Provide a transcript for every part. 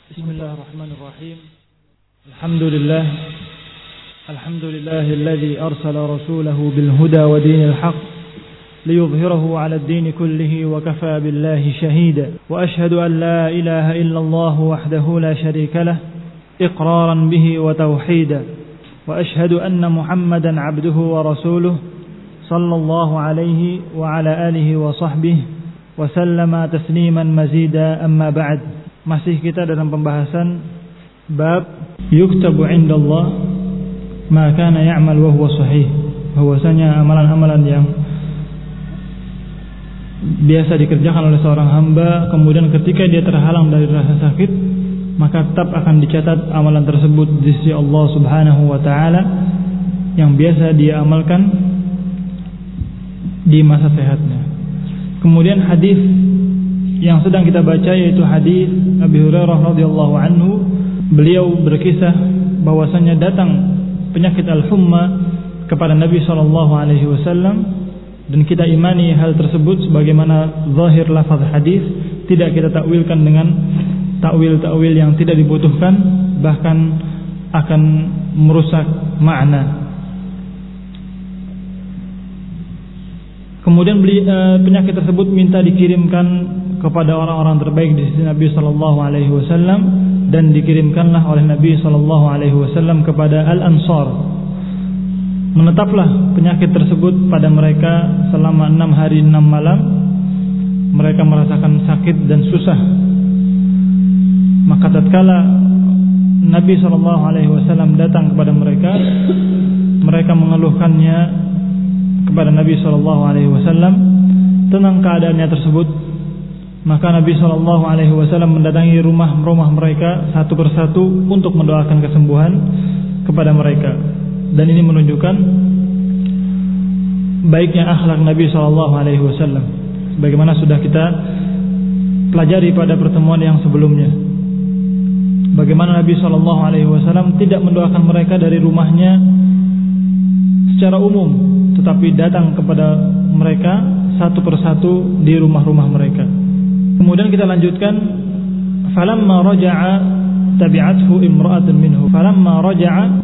Bismillahirrahmanirrahim. Alhamdulillah alladzi arsala rasulahu bil huda wa dinil haqq liyudhhirahu 'ala ad-din kullihi wa kafaa billahi shahida. Wa ashhadu an la ilaha illallah wahdahu la sharika lah iqraran bihi wa tauhida. Wa ashhadu anna Muhammadan 'abduhu wa rasuluhu sallallahu alaihi wa ala alihi wa sahbihi wa sallama tasliman mazida, amma ba'd. Masih kita dalam pembahasan bab yuktabu indallah ma kana ya'mal wa huwa sahih, bahwasanya amalan-amalan yang biasa dikerjakan oleh seorang hamba, kemudian ketika dia terhalang dari rasa sakit, maka tetap akan dicatat amalan tersebut di sisi Allah Subhanahu wa taala yang biasa dia amalkan di masa sehatnya. Kemudian hadis yang sedang kita baca yaitu hadis Abi Hurairah radhiyallahu anhu. Beliau berkisah bahwasanya datang penyakit al-humma kepada Nabi sallallahu alaihi wasallam, dan kita imani hal tersebut sebagaimana zahir lafaz hadis, tidak kita takwilkan dengan takwil-takwil yang tidak dibutuhkan, bahkan akan merusak makna. Kemudian penyakit tersebut minta dikirimkan kepada orang-orang terbaik di sisi Nabi sallallahu alaihi wasallam, dan dikirimkanlah oleh Nabi sallallahu alaihi wasallam kepada Al-Ansar. Menetaplah penyakit tersebut pada mereka selama 6 hari 6 malam. Mereka merasakan sakit dan susah. Maka tatkala Nabi sallallahu alaihi wasallam datang kepada mereka, mereka mengeluhkannya kepada Nabi sallallahu alaihi wasallam tentang keadaannya tersebut. Maka Nabi sallallahu alaihi wasallam mendatangi rumah-rumah mereka satu persatu untuk mendoakan kesembuhan kepada mereka. Dan ini menunjukkan baiknya akhlak Nabi sallallahu alaihi wasallam, sebagaimana sudah kita pelajari pada pertemuan yang sebelumnya. Bagaimana Nabi sallallahu alaihi wasallam tidak mendoakan mereka dari rumahnya secara umum, tetapi datang kepada mereka satu persatu di rumah-rumah mereka. Kemudian kita lanjutkan, falamma raja'a tabi'athu imra'atun minhu. Falamma raja'a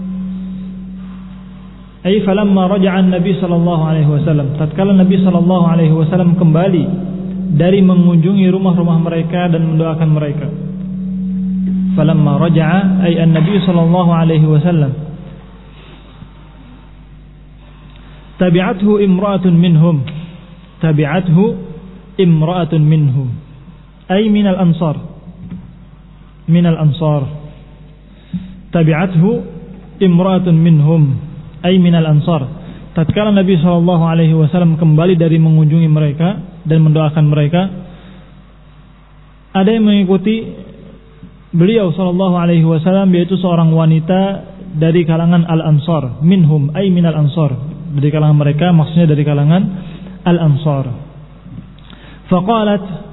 an-nabi sallallahu alaihi wasallam. Tatkala Nabi sallallahu alaihi wasallam kembali dari mengunjungi rumah-rumah mereka dan mendoakan mereka. Falamma raja'a ay an-nabi sallallahu alaihi wasallam. Tabi'athu imra'atun minhum. Tabi'athu imra'atun minhum. Ay minal ansar. Minal ansar. Tabi'athu imra'atun minhum. Ay minal ansar. Tatkala Nabi sallallahu alaihi wasallam kembali dari mengunjungi mereka dan mendoakan mereka, ada yang mengikuti beliau sallallahu alaihi wasallam, yaitu seorang wanita dari kalangan al-ansar. Minhum ay minal ansar. Dari kalangan mereka, maksudnya dari kalangan al-ansar. Faqalat,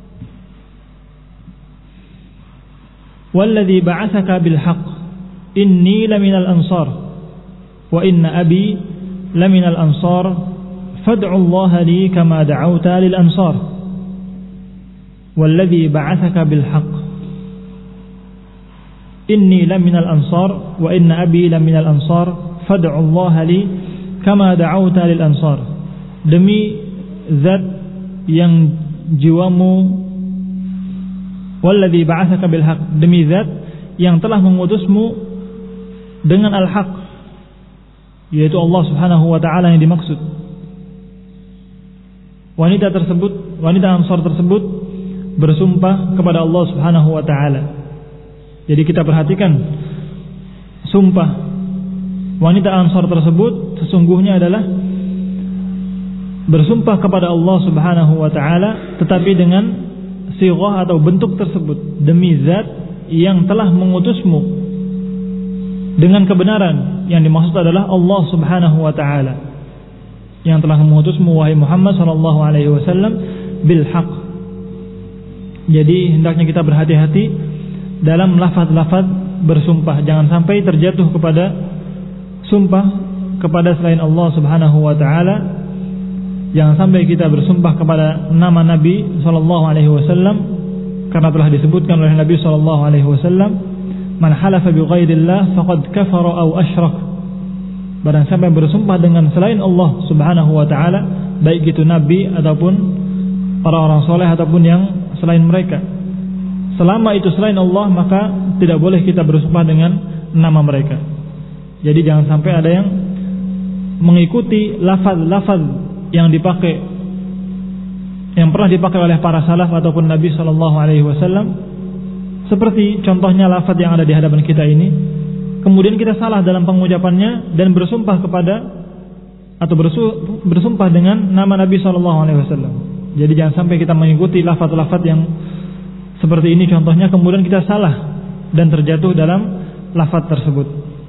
walladhi ba'athaka bil haqq inni laminal ansar wa inna abi laminal ansar fad'u Allah li kama da'awta lil ansar. Walladhi ba'athaka bil haqq inni laminal ansar wa inna abi laminal ansar fad'u Allah li kama da'awta lil ansar. Demi zat yang jiwamu, walladzi ba'atsaka bil haqq, demi zat yang telah mengutusmu dengan al-haq, yaitu Allah Subhanahu wa taala yang dimaksud. Wanita Ansar tersebut bersumpah kepada Allah Subhanahu wa taala. Jadi kita perhatikan sumpah wanita Ansar tersebut sesungguhnya adalah bersumpah kepada Allah Subhanahu wa taala, tetapi dengan sighah atau bentuk tersebut, demi zat yang telah mengutusmu dengan kebenaran. Yang dimaksud adalah Allah Subhanahu wa taala yang telah mengutusmu wahai Muhammad sallallahu alaihi wasallam bil haqq. Jadi hendaknya kita berhati-hati dalam lafaz-lafaz bersumpah, jangan sampai terjatuh kepada sumpah kepada selain Allah Subhanahu wa taala. Jangan sampai kita bersumpah kepada nama Nabi sallallahu alaihi wasallam karena telah disebutkan oleh Nabi sallallahu alaihi wasallam, "Man halafa bi ghairillah faqad kafara aw asyrak." Barang siapa yang bersumpah dengan selain Allah Subhanahu wa taala, baik itu nabi ataupun orang-orang soleh ataupun yang selain mereka, selama itu selain Allah, maka tidak boleh kita bersumpah dengan nama mereka. Jadi jangan sampai ada yang mengikuti lafaz-lafaz yang dipakai, yang pernah dipakai oleh para salaf ataupun Nabi sallallahu alaihi wasallam, seperti contohnya lafaz yang ada di hadapan kita ini. Kemudian kita salah dalam pengucapannya dan bersumpah kepada atau bersumpah dengan nama Nabi sallallahu alaihi wasallam. Jadi jangan sampai kita mengikuti lafaz-lafaz yang seperti ini contohnya, kemudian kita salah dan terjatuh dalam lafaz tersebut.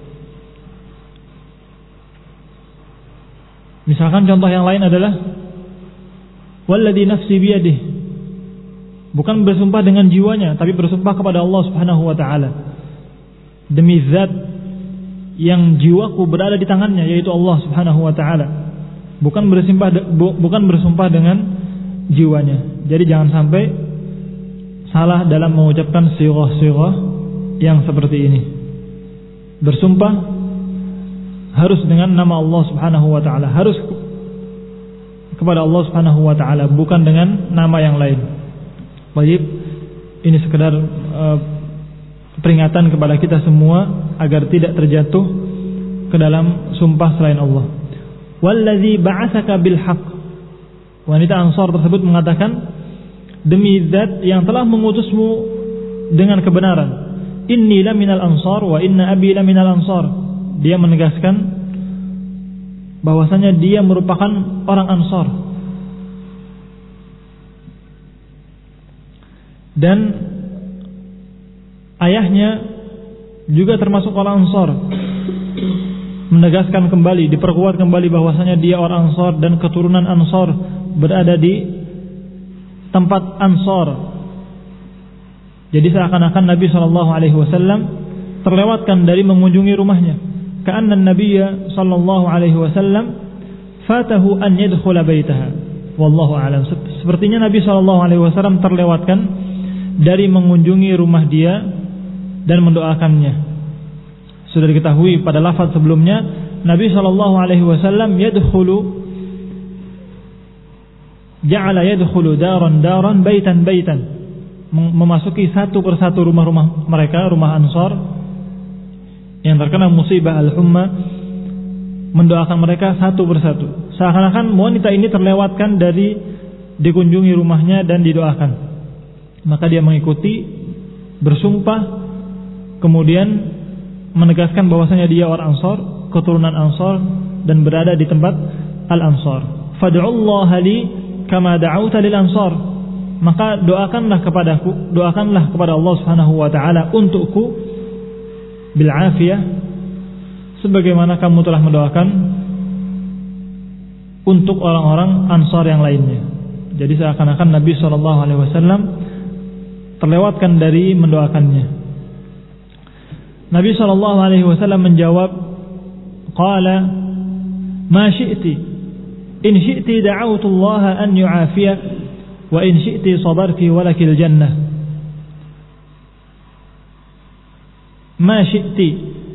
Misalkan contoh yang lain adalah walladzi nafsi biyadihi. Bukan bersumpah dengan jiwanya, tapi bersumpah kepada Allah Subhanahu wa taala. Demi zat yang jiwaku berada di tangannya, yaitu Allah Subhanahu wa taala. Bukan bersumpah dengan jiwanya. Jadi jangan sampai salah dalam mengucapkan sighah-sighah yang seperti ini. Bersumpah harus dengan nama Allah Subhanahu wa taala, harus kepada Allah Subhanahu wa taala, bukan dengan nama yang lain. Baik, ini sekedar peringatan kepada kita semua agar tidak terjatuh ke dalam sumpah selain Allah. Wallazi ba'atsaka bil haqq. Wanita Ansar tersebut mengatakan, demi zat yang telah mengutusmu dengan kebenaran. Inni laminal ansar wa inna abi laminal ansar. Dia menegaskan bahwasanya dia merupakan orang Ansar. Dan ayahnya juga termasuk orang Ansar. Menegaskan kembali, diperkuat kembali bahwasanya dia orang Ansar dan keturunan Ansar berada di tempat Ansar. Jadi seakan-akan Nabi SAW terlewatkan dari mengunjungi rumahnya. Ka'anna an-nabiyya sallallahu alaihi wasallam fatahu an yadkhula baitaha. Wallahu a'lam. Sepertinya Nabi sallallahu alaihi wasallam terlewatkan dari mengunjungi rumah dia dan mendoakannya. Sudah diketahui pada lafaz sebelumnya, Nabi sallallahu alaihi wasallam ja'ala yadkhulu daran baitan, memasuki satu persatu rumah-rumah mereka, rumah Ansar yang terkena musibah al-humma, mendoakan mereka satu persatu. Seakan-akan wanita ini terlewatkan dari dikunjungi rumahnya dan didoakan. Maka dia mengikuti, bersumpah, kemudian menegaskan bahwasanya dia orang Ansar, keturunan Ansar, dan berada di tempat al-Ansar. Fad'ullaha li kama da'auta lil Ansar. Maka doakanlah kepada Allah Subhanahu wa taala untukku bil afiyah, sebagaimana kamu telah mendoakan untuk orang-orang Ansar yang lainnya. Jadi seakan-akan Nabi SAW terlewatkan dari mendoakannya. Nabi SAW menjawab, qala ma syi'ti, in syi'ti da'awtu Allah an yu'afiyak, wa in syi'ti sabarti walakil jannah. Ma syi'ti,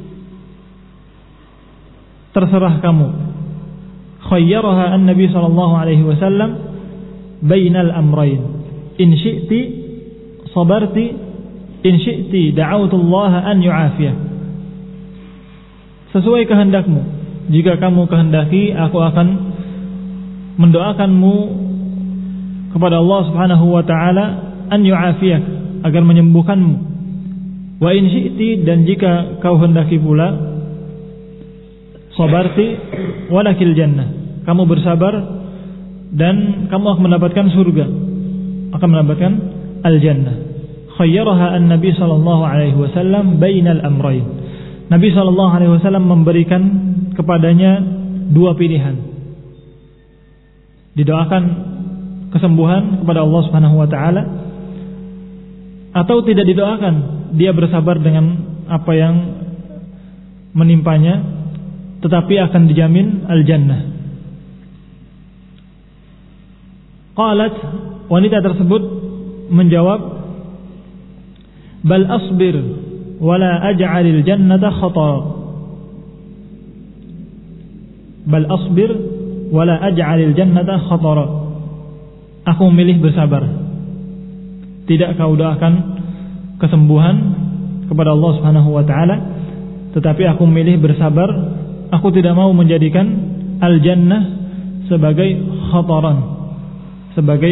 terserah kamu. Khayyaraha an-nabi sallallahu alaihi wasallam bainal amrayn. In syi'ti sabarti, in syi'ti da'awtu Allah an yu'afiyah. Sesuai kehendakmu. Jika kamu kehendaki, aku akan mendoakanmu kepada Allah Subhanahu wa taala an yu'afiyah, agar menyembuhkanmu. Wa in syi'ti, dan jika kau hendaki pula, sabarti walakil jannah, kamu bersabar dan kamu akan mendapatkan surga, akan mendapatkan al-jannah. Khayyaraha an-nabi sallallahu alaihi wasallam bainal amrayn. Nabi sallallahu alaihi wasallam memberikan kepadanya dua pilihan. Didoakan kesembuhan kepada Allah Subhanahu wa taala, atau tidak didoakan, dia bersabar dengan apa yang menimpanya, tetapi akan dijamin al-jannah. Qalat, wanita tersebut menjawab, bal asbir wala aj'alil jannata khatara. Bal asbir wala aj'alil jannata khatara. Aku memilih bersabar. Tidak kau doakan kesembuhan kepada Allah Subhanahu wa taala, tetapi aku memilih bersabar. Aku tidak mau menjadikan al-jannah sebagai khataran, sebagai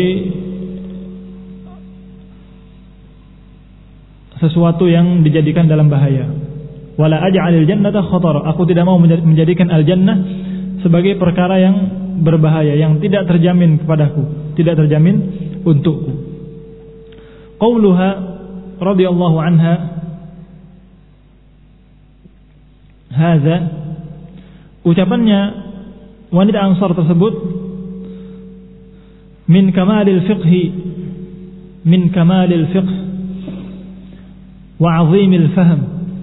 sesuatu yang dijadikan dalam bahaya. Wala aj'alil jannata khatara. Aku tidak mau menjadikan al-jannah sebagai perkara yang berbahaya, yang tidak terjamin kepadaku, tidak terjamin untukku. Qauluha radhiyallahu anha hadza, ucapannya wanita Ansar tersebut, min kamalil fiqh wa 'azimil fahm,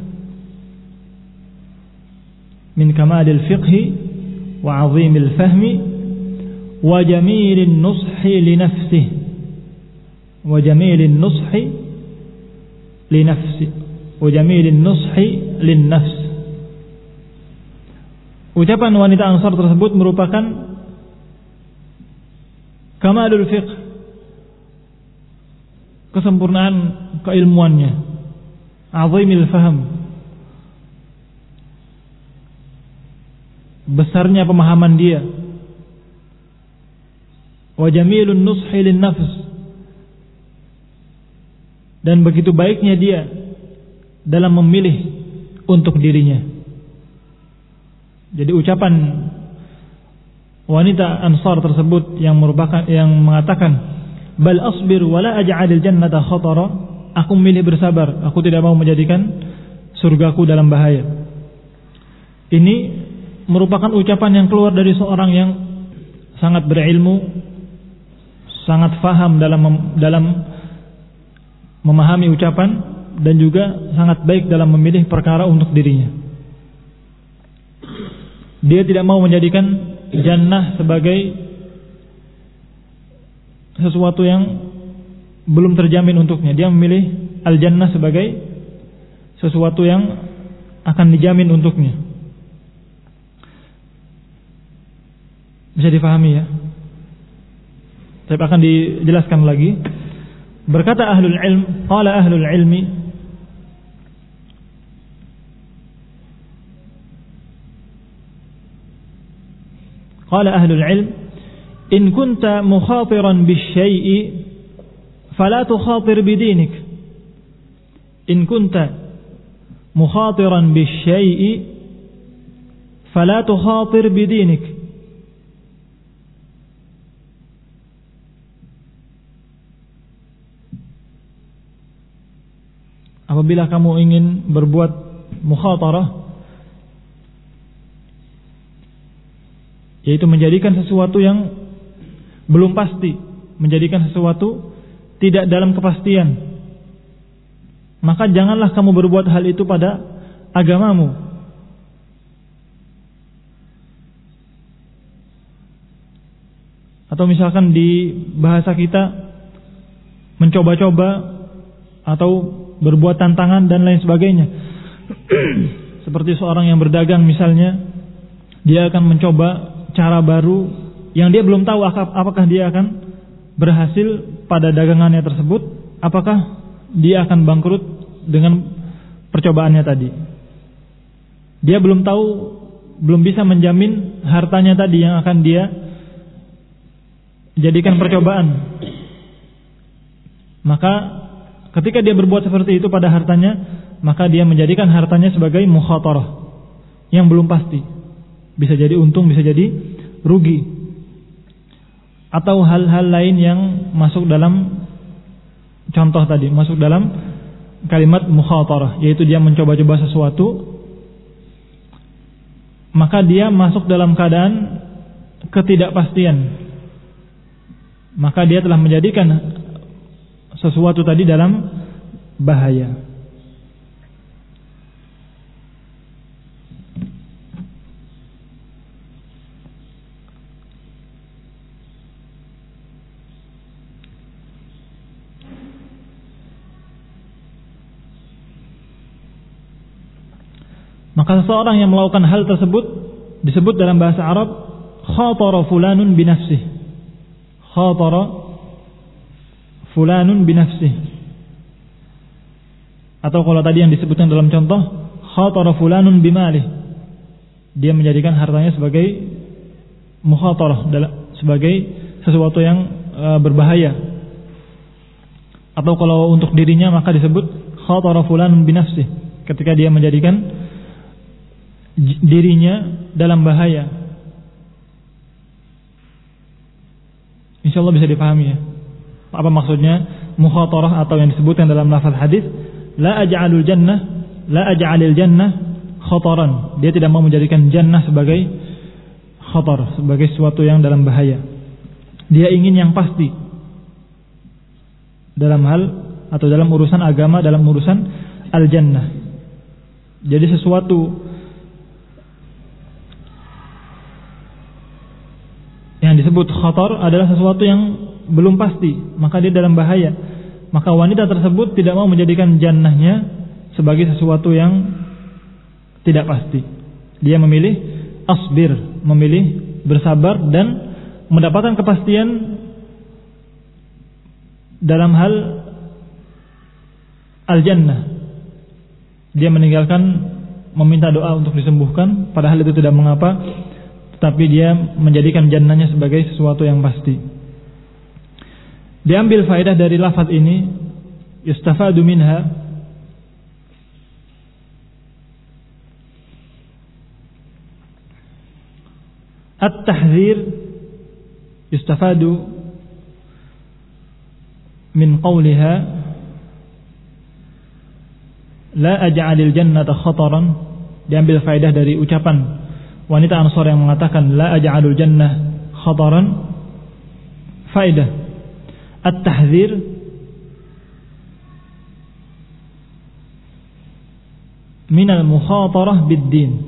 min kamalil fiqh wa 'azimil fahmi wa jamilin nushi li nafsihi wa jamilin nushi li nafsi wa jamilin nushi lin nafs. Ucapan wanita Ansar tersebut merupakan kamalul fiqh, kesempurnaan keilmuannya, azimil faham, besarnya pemahaman dia, wa jamilun nushi lin nafs, dan begitu baiknya dia dalam memilih untuk dirinya. Jadi ucapan wanita Ansar tersebut yang mengatakan bal asbir wala aj'alil jannata khatara, aku memilih bersabar, aku tidak mau menjadikan surgaku dalam bahaya. Ini merupakan ucapan yang keluar dari seorang yang sangat berilmu, sangat faham dalam memahami ucapan, dan juga sangat baik dalam memilih perkara untuk dirinya. Dia tidak mau menjadikan jannah sebagai sesuatu yang belum terjamin untuknya. Dia memilih al-jannah sebagai sesuatu yang akan dijamin untuknya. Bisa difahami ya? Saya akan dijelaskan lagi. Berkata ahlul ilm, qala ahlul ilmi, قال أهل العلم إن كنت مخاطرا بالشيء فلا تخاطر بدينك إن كنت مخاطرا بالشيء فلا تخاطر بدينك. Apabila kamu ingin berbuat mukhatarah, yaitu menjadikan sesuatu yang belum pasti, menjadikan sesuatu tidak dalam kepastian, maka janganlah kamu berbuat hal itu pada agamamu. Atau misalkan di bahasa kita, mencoba-coba atau berbuat tantangan dan lain sebagainya. Seperti seorang yang berdagang misalnya, dia akan mencoba cara baru yang dia belum tahu apakah dia akan berhasil pada dagangannya tersebut, apakah dia akan bangkrut dengan percobaannya tadi. Dia belum tahu, belum bisa menjamin hartanya tadi yang akan dia jadikan percobaan. Maka ketika dia berbuat seperti itu pada hartanya, maka dia menjadikan hartanya sebagai mukhatarah yang belum pasti. Bisa jadi untung, bisa jadi rugi, atau hal-hal lain yang masuk dalam contoh tadi, masuk dalam kalimat mukhatarah, yaitu dia mencoba-coba sesuatu, maka dia masuk dalam keadaan ketidakpastian, maka dia telah menjadikan sesuatu tadi dalam bahaya. Maka seseorang yang melakukan hal tersebut disebut dalam bahasa Arab khatara fulanun binafsih. Khatara fulanun binafsih. Atau kalau tadi yang disebutkan dalam contoh khatara fulanun bimalih. Dia menjadikan hartanya sebagai mukhatarah, sebagai sesuatu yang berbahaya. Atau kalau untuk dirinya maka disebut khatara fulanun binafsih, ketika dia menjadikan dirinya dalam bahaya. Insyaallah bisa dipahami ya. Apa maksudnya mukhatarah atau yang disebutkan dalam lafaz hadis la aj'alul jannah khataran. Dia tidak mau menjadikan jannah sebagai khatar, sebagai sesuatu yang dalam bahaya. Dia ingin yang pasti dalam hal atau dalam urusan agama, dalam urusan al-jannah. Jadi sesuatu yang disebut khatar adalah sesuatu yang belum pasti, maka dia dalam bahaya. Maka wanita tersebut tidak mau menjadikan jannahnya sebagai sesuatu yang tidak pasti. Dia memilih asbir, memilih bersabar dan mendapatkan kepastian dalam hal al-jannah. Dia meninggalkan meminta doa untuk disembuhkan, padahal itu tidak mengapa, tetapi dia menjadikan jannahnya sebagai sesuatu yang pasti. Diambil faedah dari lafaz ini, yustafadu minha at-tahdzir, yustafadu min qawliha la aj'alil jannata khataran. Diambil faedah dari ucapan wanita Ansar yang mengatakan la aj'alul jannah khataran. Faedah at-tahdzir minal mukhatarah bid-din.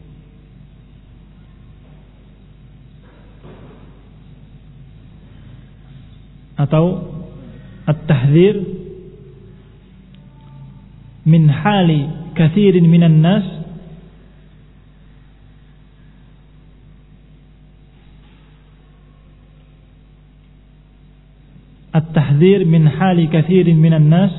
Atau at-tahdzir min hali katsirin minan nas at-tahdzir min hali katsirin minan nas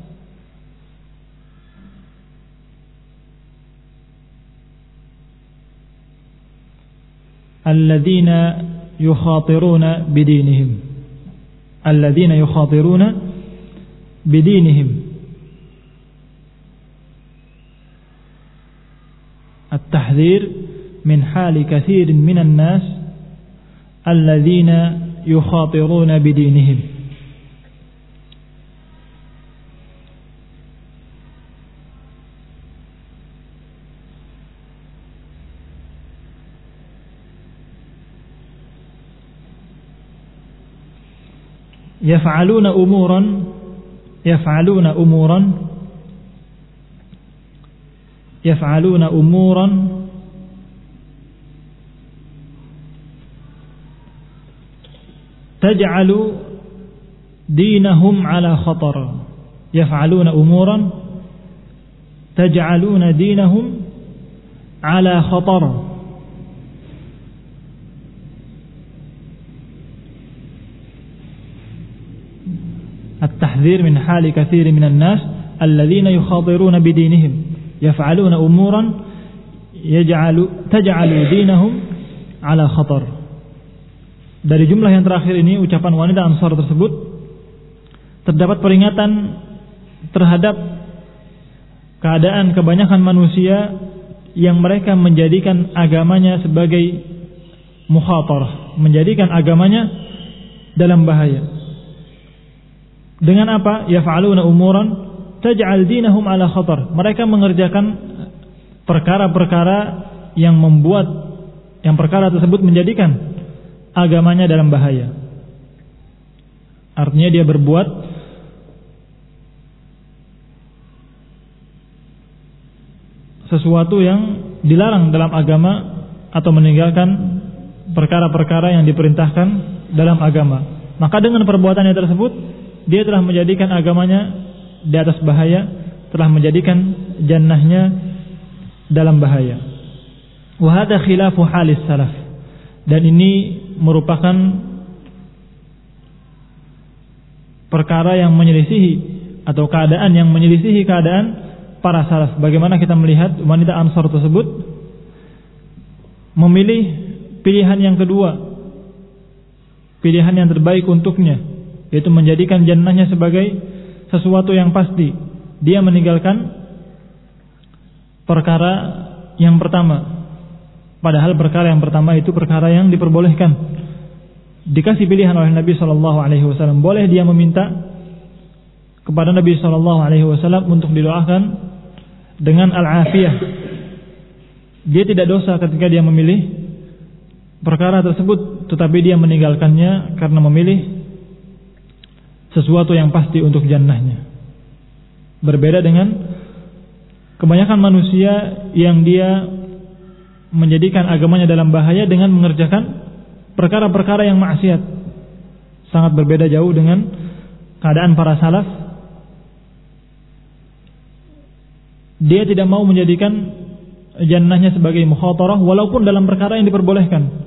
alladzina yukhatiruna bidinihim, alladzina yukhatiruna bidinihim. التحذير من حال كثير من الناس الذين يخاطرون بدينهم. يفعلون أمورا تجعل دينهم على خطر. يفعلون أمورا تجعلون دينهم على خطر. التحذير من حال كثير من الناس الذين يخاطرون بدينهم يفعلون أمورا تجعل دينهم على خطر. Dari jumlah yang terakhir ini, ucapan wanita Ansar tersebut, terdapat peringatan terhadap keadaan kebanyakan manusia yang mereka menjadikan agamanya sebagai mukhatarah, menjadikan agamanya dalam bahaya. Dengan apa? Yaf'aluna umuran taj'al dinahum ala khatar. Mereka mengerjakan perkara-perkara yang membuat yang perkara tersebut menjadikan agamanya dalam bahaya. Artinya dia berbuat sesuatu yang dilarang dalam agama atau meninggalkan perkara-perkara yang diperintahkan dalam agama. Maka dengan perbuatannya tersebut dia telah menjadikan agamanya di atas bahaya, telah menjadikan jannahnya dalam bahaya. Wa hadza khilafu halis salaf. Dan ini merupakan perkara yang menyelisihi atau keadaan yang menyelisihi keadaan para salaf. Bagaimana kita melihat wanita Ansar tersebut memilih pilihan yang kedua, pilihan yang terbaik untuknya, yaitu menjadikan jannahnya sebagai sesuatu yang pasti. Dia meninggalkan perkara yang pertama, padahal perkara yang pertama itu perkara yang diperbolehkan. Dikasih pilihan oleh Nabi SAW, boleh dia meminta kepada Nabi SAW untuk didoakan dengan al-afiyah. Dia tidak dosa ketika dia memilih perkara tersebut, tetapi dia meninggalkannya karena memilih sesuatu yang pasti untuk jannahnya. Berbeda dengan kebanyakan manusia yang dia menjadikan agamanya dalam bahaya dengan mengerjakan perkara-perkara yang maksiat. Sangat berbeda jauh dengan keadaan para salaf. Dia tidak mau menjadikan jannahnya sebagai mukhatarah walaupun dalam perkara yang diperbolehkan.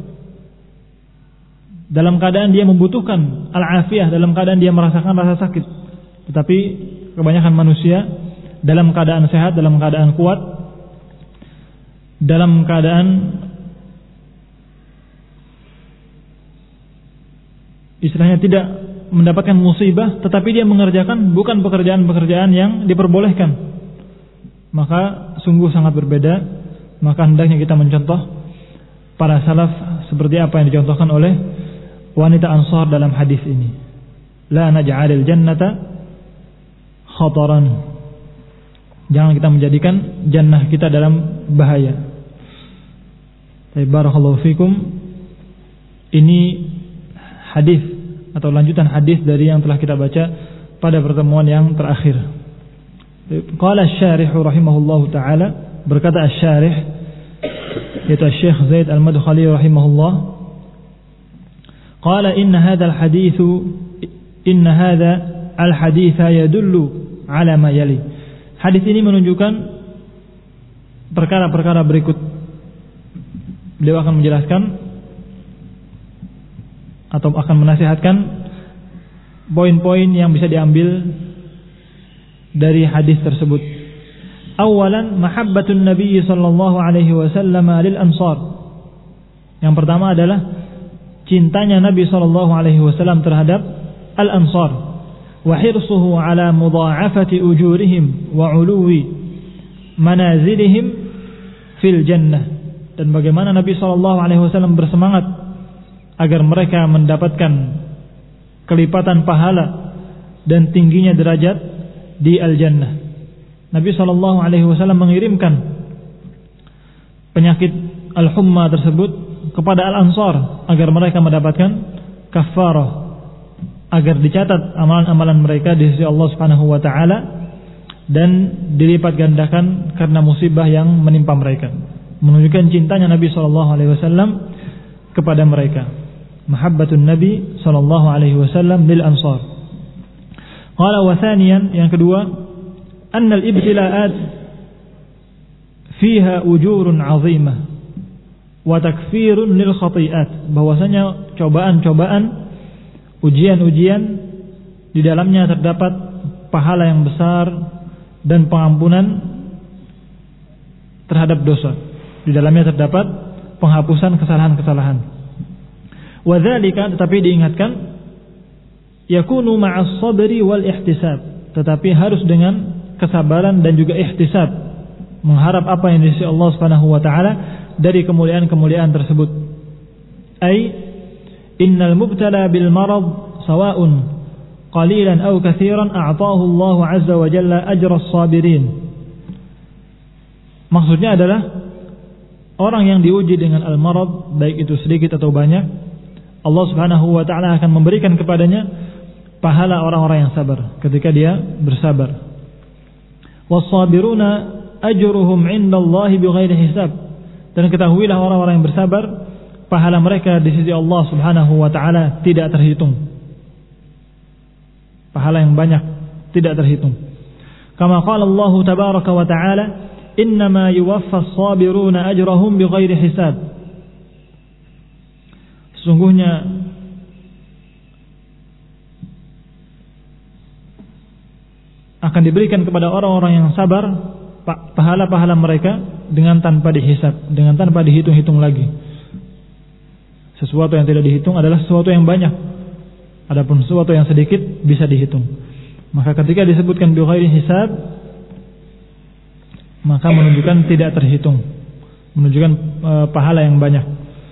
Dalam keadaan dia membutuhkan al-afiyah, dalam keadaan dia merasakan rasa sakit. Tetapi kebanyakan manusia dalam keadaan sehat, dalam keadaan kuat, dalam keadaan istilahnya tidak mendapatkan musibah, tetapi dia mengerjakan bukan pekerjaan-pekerjaan yang diperbolehkan. Maka sungguh sangat berbeda. Maka hendaknya kita mencontoh para salaf seperti apa yang dicontohkan oleh wanita Ansar dalam hadis ini. La naj'alil jannata khataran. Jangan kita menjadikan jannah kita dalam bahaya. Barakallahu fikum. Ini hadis atau lanjutan hadis dari yang telah kita baca pada pertemuan yang terakhir. Qala asy-syarih rahimahullahu taala, berkata asy-syarih yaitu Syekh Zaid Al-Madkhali rahimahullah, qala inna hadha al-haditha yadullu ala ma yali. Hadis ini menunjukkan perkara-perkara berikut. Beliau akan menjelaskan atau akan menasihatkan poin-poin yang bisa diambil dari hadis tersebut. Awalan, mahabbatun Nabi sallallahu alaihi wasallam lil Ansar. Yang pertama adalah cintanya Nabi sallallahu alaihi wasallam terhadap al-Ansar, wa hirsuhu ala mudha'afati ujurihim wa 'uluwi manazilihim fil jannah. Dan bagaimana Nabi sallallahu alaihi wasallam bersemangat agar mereka mendapatkan kelipatan pahala dan tingginya derajat di al-jannah. Nabi SAW mengirimkan penyakit al-humma tersebut kepada al-Ansar agar mereka mendapatkan kafarah, agar dicatat amalan-amalan mereka di sisi Allah Subhanahu wa taala dan dilipat gandakan karena musibah yang menimpa mereka. Menunjukkan cintanya Nabi SAW kepada mereka. Mahabbatun Nabi SAW lil Ansar. Qala wa thaniyan, yang kedua, annal ibtila'at fiha ujurun 'azimah wa takfirun lil khati'at. Bahwasanya cobaan-cobaan, ujian-ujian di dalamnya terdapat pahala yang besar dan pengampunan terhadap dosa. Di dalamnya terdapat penghapusan kesalahan-kesalahan. Wa dzalika, tetapi diingatkan, yakunu ma'as sabri wal ihtisab, tetapi harus dengan kesabaran dan juga ihtisab, mengharap apa yang di sisi Allah Subhanahu wa taala dari kemuliaan-kemuliaan tersebut. Ai innal mubtala bil marad sawa'un qalilan aw katsiran a'tahu Allah azza wa jalla ajra as-sabirin. Maksudnya adalah orang yang diuji dengan al-marad, baik itu sedikit atau banyak, Allah Subhanahu wa taala akan memberikan kepadanya pahala orang-orang yang sabar ketika dia bersabar. Was-sabiruna ajruhum 'indallahi bighairi hisab. Dan ketahuilah orang-orang yang bersabar, pahala mereka di sisi Allah Subhanahu wa taala tidak terhitung. Pahala yang banyak tidak terhitung. Kama qala Allah tabaraka wa taala, innama yuwaffas sabiruna ajrahum bighairi hisab. Sesungguhnya akan diberikan kepada orang-orang yang sabar pahala-pahala mereka dengan tanpa dihisab, dengan tanpa dihitung-hitung lagi. Sesuatu yang tidak dihitung adalah sesuatu yang banyak. Adapun sesuatu yang sedikit bisa dihitung. Maka ketika disebutkan bi ghairi hisab, maka menunjukkan tidak terhitung, menunjukkan pahala yang banyak.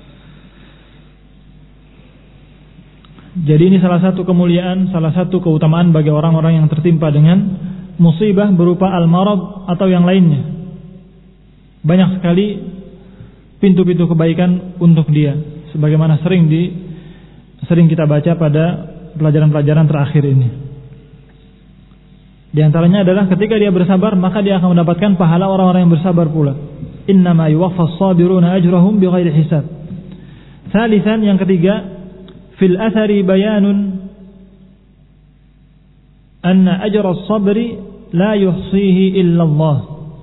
Jadi ini salah satu kemuliaan, salah satu keutamaan bagi orang-orang yang tertimpa dengan musibah berupa al-marad atau yang lainnya. Banyak sekali pintu-pintu kebaikan untuk dia, sebagaimana sering kita baca pada pelajaran-pelajaran terakhir ini. Di antaranya adalah ketika dia bersabar, maka dia akan mendapatkan pahala orang-orang yang bersabar pula. Innama yuwaffas sabiruna ajrahum bighairi hisab. Tsalitsan, yang ketiga, fil athari bayanun anna ajra as-sabri la yuhsihi illa Allah.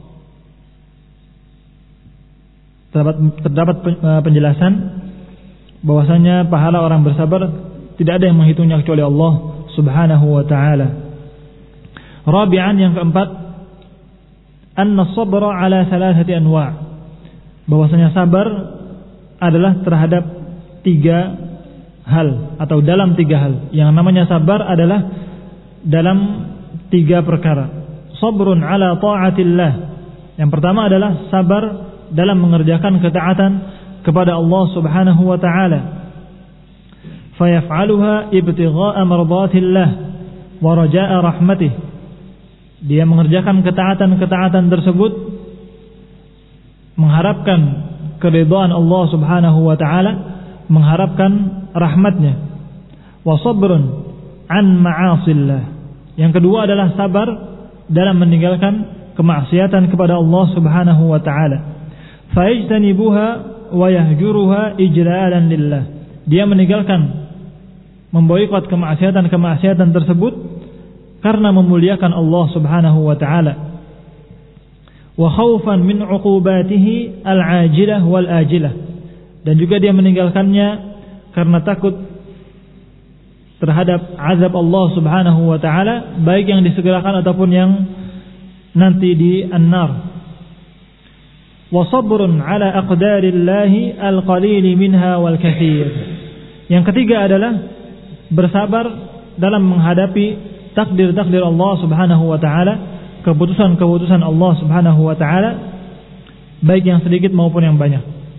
Terdapat penjelasan bahwasanya pahala orang bersabar tidak ada yang menghitungnya kecuali Allah Subhanahu wa taala. Rabi'an, yang keempat, anna as-sabra ala thalathati anwa'. Bahwasanya sabar adalah terhadap 3 hal atau dalam 3 hal. Yang namanya sabar adalah dalam 3 perkara. Sabrun ala ta'atillah. Yang pertama adalah sabar dalam mengerjakan ketaatan kepada Allah Subhanahu wa taala. Fayaf'aluha ibtigha'a mardatillah wa raja'a rahmatih. Dia mengerjakan ketaatan-ketaatan tersebut mengharapkan keridhaan Allah Subhanahu wa taala, mengharapkan rahmatnya. Wa sabrun an ma'asillah. Yang kedua adalah sabar dalam meninggalkan kemaksiatan kepada Allah Subhanahu wa taala. Fayajtanibuha wa yahjuruha ijlalan lillah. Dia meninggalkan, memboikot kemaksiatan-kemaksiatan tersebut karena memuliakan Allah Subhanahu wa taala. Wa khaufan min 'uqubatihi al-'ajilah wal ajilah. Dan juga dia meninggalkannya karena takut terhadap azab Allah Subhanahu wa taala, baik yang disegerakan ataupun yang nanti di an-nar. Wa sabrun 'ala aqdarillahi al-qalil minha wal katsir. Yang ketiga adalah bersabar dalam menghadapi takdir-takdir Allah Subhanahu wa taala, keputusan-keputusan Allah Subhanahu wa taala, baik yang sedikit maupun yang banyak.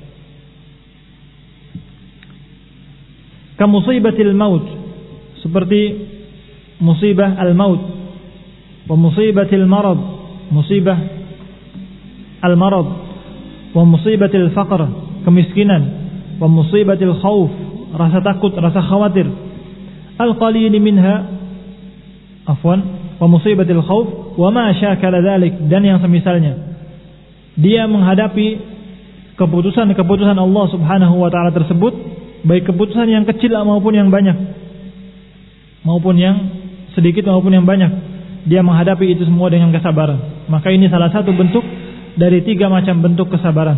Kamusibatil maut, seperti musibah al-maut, wa musibatil marad, musibah al-marad, wa musibatil faqr, kemiskinan, wa musibatil khauf, rasa takut, rasa khawatir, al-qalil minha, wa musibatil khauf wa ma syakala dzalik, dan yang semisalnya. Dia menghadapi keputusan-keputusan Allah Subhanahu wa taala tersebut, baik keputusan yang kecil maupun yang banyak, maupun yang sedikit maupun yang banyak. Dia menghadapi itu semua dengan kesabaran. Maka ini salah satu bentuk dari 3 macam bentuk kesabaran.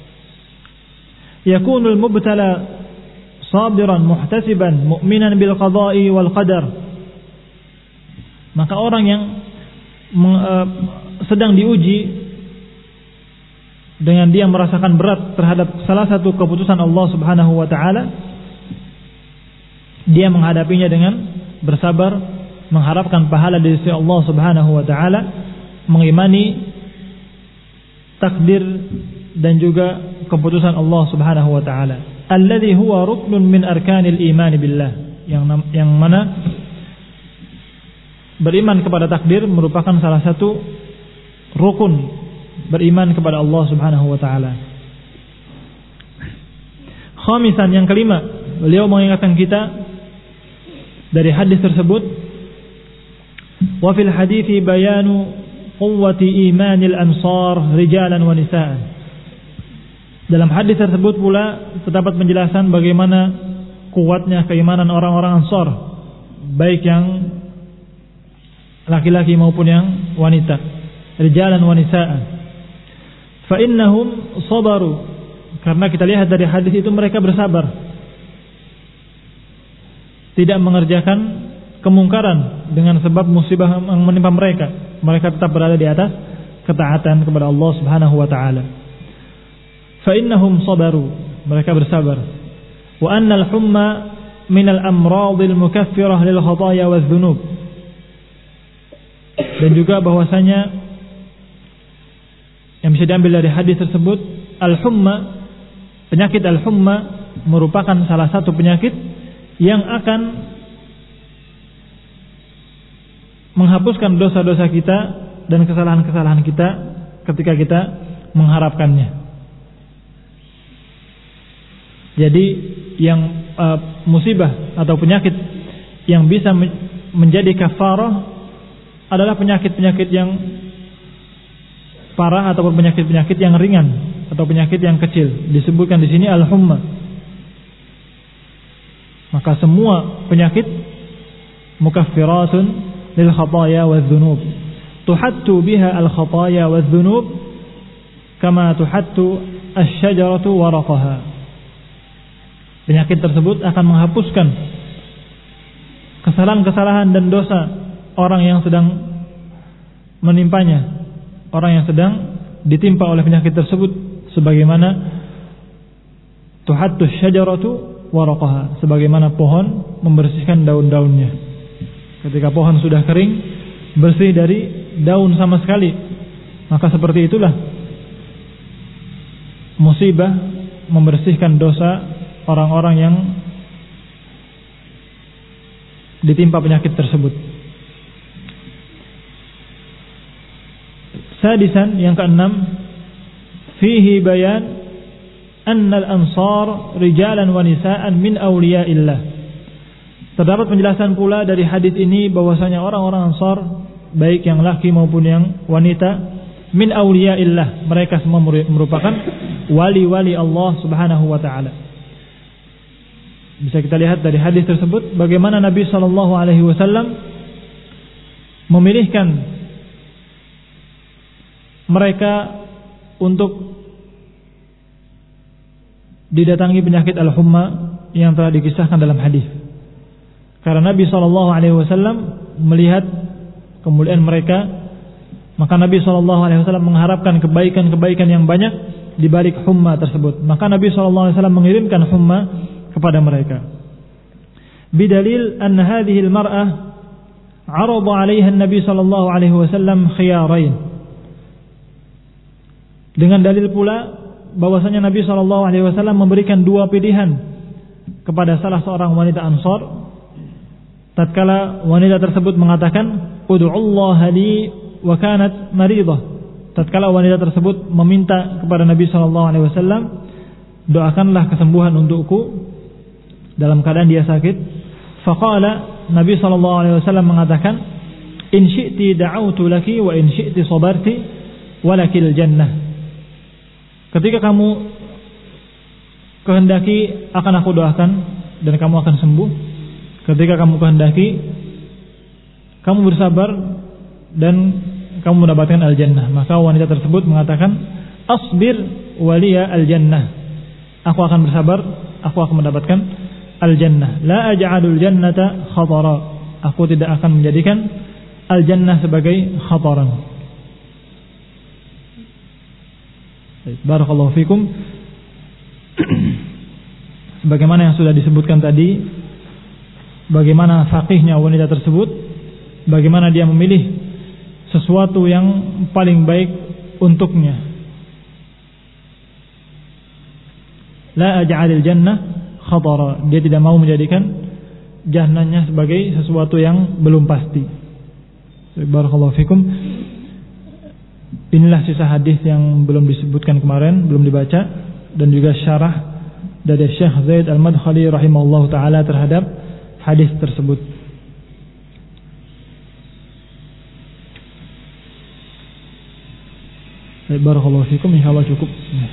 Yakunul mubtala sabiran muhtasiban mu'minan bil qada'i wal qadar. Maka orang yang sedang diuji dengan dia merasakan berat terhadap salah satu keputusan Allah Subhanahu wa taala, dia menghadapinya dengan bersabar, mengharapkan pahala dari sisi Allah Subhanahu wa taala, mengimani takdir dan juga keputusan Allah Subhanahu wa taala. Alladzi huwa ruknun min arkanil iman billah. Yang mana beriman kepada takdir merupakan salah satu rukun beriman kepada Allah Subhanahu wa taala. Khamisan, yang kelima, beliau mengingatkan kita dari hadis tersebut, wa fil hadithi bayanu quwwati imanil ansar rijalan wa nisaan. Dalam hadis tersebut pula terdapat penjelasan bagaimana kuatnya keimanan orang-orang Ansar, baik yang laki-laki maupun yang wanita, rijalan wa nisaan. Fa innahum sabaru, karena kita lihat dari hadis itu mereka bersabar, tidak mengerjakan kemungkaran dengan sebab musibah yang menimpa mereka. Mereka tetap berada di atas ketaatan kepada Allah Subhanahu wa taala. Fa innahum sabaru, mereka bersabar. Wa annal humma min al-amradil mukaffirah lil khataaya wadz-dzunub. Dan juga bahwasanya yang bisa diambil dari hadis tersebut, al-humma, penyakit al-humma merupakan salah satu penyakit yang akan menghapuskan dosa-dosa kita dan kesalahan-kesalahan kita ketika kita mengharapkannya. Jadi yang musibah atau penyakit yang bisa menjadi kafarah adalah penyakit-penyakit yang parah ataupun penyakit-penyakit yang ringan atau penyakit yang kecil. Disebutkan di sini al-humma. Maka semua penyakit mukaffiratun lil khataaya wadz-dzunub. Tuhattu biha al-khataaya wadz-dzunub kama tuhattu asy-syajaratu waraqaha. Penyakit tersebut akan menghapuskan kesalahan-kesalahan dan dosa orang yang sedang menimpanya, orang yang sedang ditimpa oleh penyakit tersebut, sebagaimana tuhattu asy-syajaratu waraqaha, sebagaimana pohon membersihkan daun-daunnya. Ketika pohon sudah kering, bersih dari daun sama sekali, maka seperti itulah musibah membersihkan dosa orang-orang yang ditimpa penyakit tersebut. Sadisan, yang keenam, fihi bayan anna al-ansar rijalan wa nisaan min awliyaillah. Terdapat penjelasan pula dari hadis ini bahwasanya orang-orang Ansar, baik yang laki maupun yang wanita, min awliyaillah, mereka semua merupakan wali-wali Allah Subhanahu wa taala. Bisa kita lihat dari hadis tersebut bagaimana Nabi sallallahu alaihi wasallam memilihkan mereka untuk didatangi penyakit al-humma yang telah dikisahkan dalam hadis. Karena Nabi SAW melihat kemuliaan mereka, maka Nabi SAW mengharapkan kebaikan-kebaikan yang banyak di balik humma tersebut. Maka Nabi SAW mengirimkan humma kepada mereka. Bidalil anna hadhihi al-mar'ah 'arada 'alaiha an-nabi SAW khiyarain. Dengan dalil pula bahwasanya Nabi SAW memberikan dua pilihan kepada salah seorang wanita Ansar. Tatkala wanita tersebut mengatakan, "Ud'ullaha li wa kanat maridah." Tatkala wanita tersebut meminta kepada Nabi SAW, "Doakanlah kesembuhan untukku," dalam keadaan dia sakit. Faqala, Nabi SAW mengatakan, "In syi'ti da'autu laki wa in syi'ti sabarti walakil jannah." Ketika kamu kehendaki akan aku doakan dan kamu akan sembuh. Ketika kamu kehendaki kamu bersabar dan kamu mendapatkan al-jannah. Maka wanita tersebut mengatakan, "Asbir waliya al-jannah." Aku akan bersabar, aku akan mendapatkan al-jannah. La aj'alul jannata khatara. Aku tidak akan menjadikan al-jannah sebagai khataran. Barakallahu fikum. Sebagaimana yang sudah disebutkan tadi, bagaimana faqihnya wanita tersebut, bagaimana dia memilih sesuatu yang paling baik untuknya. La aj'alil jannah khatara. Dia tidak mau menjadikan jannahnya sebagai sesuatu yang belum pasti. Barakallahu fikum. Inilah sisa hadis yang belum disebutkan kemarin, belum dibaca, dan juga syarah dari Syekh Zaid Al-Madkhali rahimahullah ta'ala terhadap hadis tersebut. Barakallahu fikum, insyaallah cukup.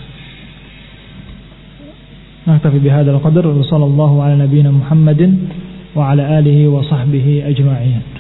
Naktafi bihadzal qadar wa sallallahu ala nabiyyina Muhammadin wa ala alihi wa sahbihi ajma'in.